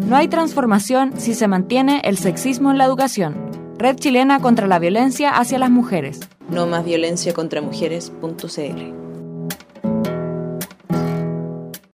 No hay transformación si se mantiene el sexismo en la educación. Red Chilena contra la Violencia hacia las Mujeres. No más violencia contra mujeres.cl.